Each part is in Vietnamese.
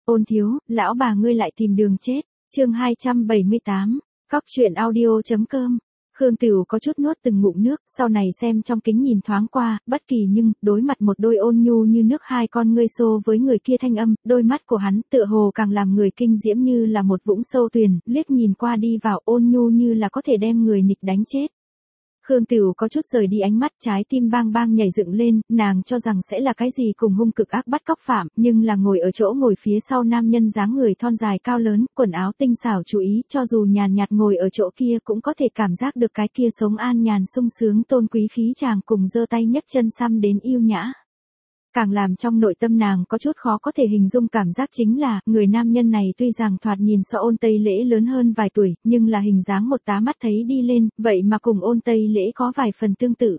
Ôn thiếu, lão bà ngươi lại tìm đường chết. Chương 278, Cóc truyện audio.com. Khương Tửu có chút nuốt từng ngụm nước, sau này xem trong kính nhìn thoáng qua, bất kỳ nhưng, đối mặt một đôi ôn nhu như nước hai con ngươi xô với người kia thanh âm, đôi mắt của hắn tựa hồ càng làm người kinh diễm như là một vũng sâu tuyền, liếc nhìn qua đi vào ôn nhu như là có thể đem người nịch đánh chết. Khương Tửu có chút rời đi ánh mắt, trái tim bang bang nhảy dựng lên, nàng cho rằng sẽ là cái gì cùng hung cực ác bắt cóc phạm, nhưng là ngồi ở chỗ ngồi phía sau nam nhân dáng người thon dài cao lớn, quần áo tinh xảo chú ý, cho dù nhàn nhạt ngồi ở chỗ kia cũng có thể cảm giác được cái kia sống an nhàn sung sướng tôn quý khí chàng cùng giơ tay nhấc chân xăm đến yêu nhã. Càng làm trong nội tâm nàng có chút khó có thể hình dung cảm giác chính là, người nam nhân này tuy rằng thoạt nhìn so Ôn Tây Lễ lớn hơn vài tuổi, nhưng là hình dáng một tá mắt thấy đi lên, vậy mà cùng Ôn Tây Lễ có vài phần tương tự.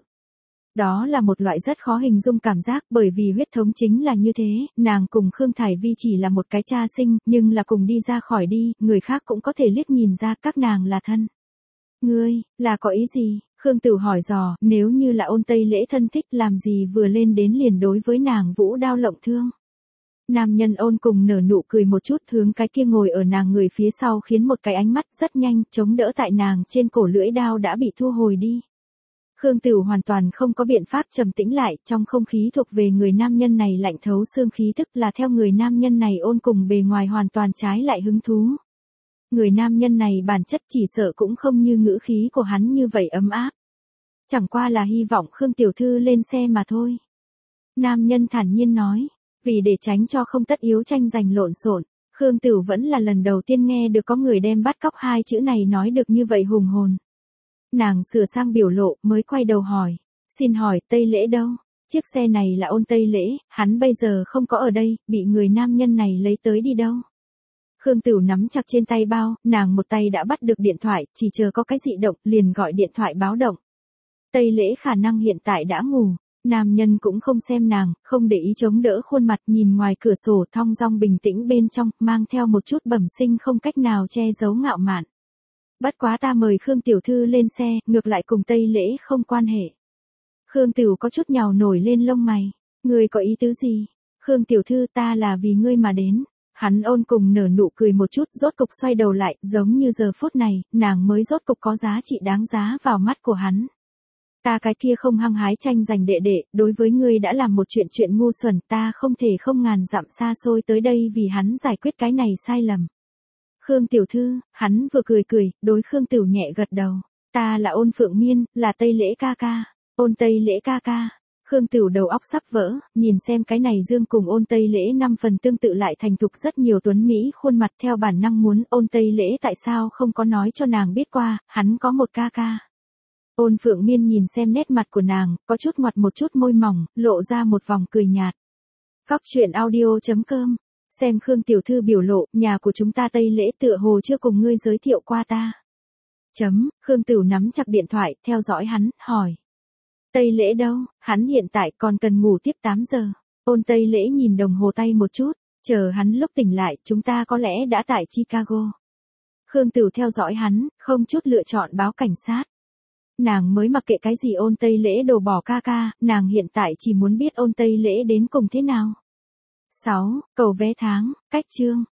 Đó là một loại rất khó hình dung cảm giác, bởi vì huyết thống chính là như thế, nàng cùng Khương Thải Vi chỉ là một cái cha sinh, nhưng là cùng đi ra khỏi đi, người khác cũng có thể liếc nhìn ra các nàng là thân. Ngươi, là có ý gì? Khương Tửu hỏi dò, nếu như là Ôn Tây Lễ thân thích làm gì vừa lên đến liền đối với nàng vũ đao lộng thương. Nam nhân Ôn cùng nở nụ cười một chút hướng cái kia ngồi ở nàng người phía sau khiến một cái ánh mắt rất nhanh chống đỡ tại nàng trên cổ lưỡi đao đã bị thu hồi đi. Khương Tửu hoàn toàn không có biện pháp trầm tĩnh lại, trong không khí thuộc về người nam nhân này lạnh thấu xương khí tức là theo người nam nhân này Ôn cùng bề ngoài hoàn toàn trái lại hứng thú. Người nam nhân này bản chất chỉ sợ cũng không như ngữ khí của hắn như vậy ấm áp. Chẳng qua là hy vọng Khương tiểu thư lên xe mà thôi. Nam nhân thản nhiên nói, vì để tránh cho không tất yếu tranh giành lộn xộn, Khương Tửu vẫn là lần đầu tiên nghe được có người đem bắt cóc hai chữ này nói được như vậy hùng hồn. Nàng sửa sang biểu lộ mới quay đầu hỏi, xin hỏi Tây Lễ đâu? Chiếc xe này là Ôn Tây Lễ, hắn bây giờ không có ở đây, bị người nam nhân này lấy tới đi đâu? Khương Tửu nắm chặt trên tay bao, nàng một tay đã bắt được điện thoại, chỉ chờ có cái dị động, liền gọi điện thoại báo động. Tây Lễ khả năng hiện tại đã ngủ, nam nhân cũng không xem nàng, không để ý chống đỡ khuôn mặt nhìn ngoài cửa sổ thong dong bình tĩnh bên trong, mang theo một chút bẩm sinh không cách nào che giấu ngạo mạn. Bất quá ta mời Khương tiểu thư lên xe, ngược lại cùng Tây Lễ không quan hệ. Khương Tửu có chút nhào nổi lên lông mày, ngươi có ý tứ gì? Khương tiểu thư ta là vì ngươi mà đến. Hắn Ôn cùng nở nụ cười một chút, rốt cục xoay đầu lại, giống như giờ phút này, nàng mới rốt cục có giá trị đáng giá vào mắt của hắn. Ta cái kia không hăng hái tranh giành đệ đệ, đối với ngươi đã làm một chuyện ngu xuẩn, ta không thể không ngàn dặm xa xôi tới đây vì hắn giải quyết cái này sai lầm. Khương tiểu thư, hắn vừa cười, đối Khương Tửu nhẹ gật đầu. Ta là Ôn Phượng Miên, là Tây Lễ ca ca. Ôn Tây Lễ ca ca. Khương Tửu đầu óc sắp vỡ, nhìn xem cái này dương cùng Ôn Tây Lễ 5 phần tương tự lại thành thục rất nhiều tuấn Mỹ khuôn mặt theo bản năng muốn Ôn Tây Lễ tại sao không có nói cho nàng biết qua, hắn có một ca ca. Ôn Phượng Miên nhìn xem nét mặt của nàng, có chút ngoặt một chút môi mỏng, lộ ra một vòng cười nhạt. Cóc truyện audio.com. Xem Khương tiểu thư biểu lộ, nhà của chúng ta Tây Lễ tựa hồ chưa cùng ngươi giới thiệu qua ta. Khương Tửu nắm chặt điện thoại, theo dõi hắn, hỏi. Tây Lễ đâu, hắn hiện tại còn cần ngủ tiếp 8 giờ. Ôn Tây Lễ nhìn đồng hồ tay một chút, chờ hắn lúc tỉnh lại, chúng ta có lẽ đã tại Chicago. Khương Tửu theo dõi hắn, không chút lựa chọn báo cảnh sát. Nàng mới mặc kệ cái gì Ôn Tây Lễ đồ bỏ ca ca, nàng hiện tại chỉ muốn biết Ôn Tây Lễ đến cùng thế nào. 6. Cầu vé tháng, cách chương.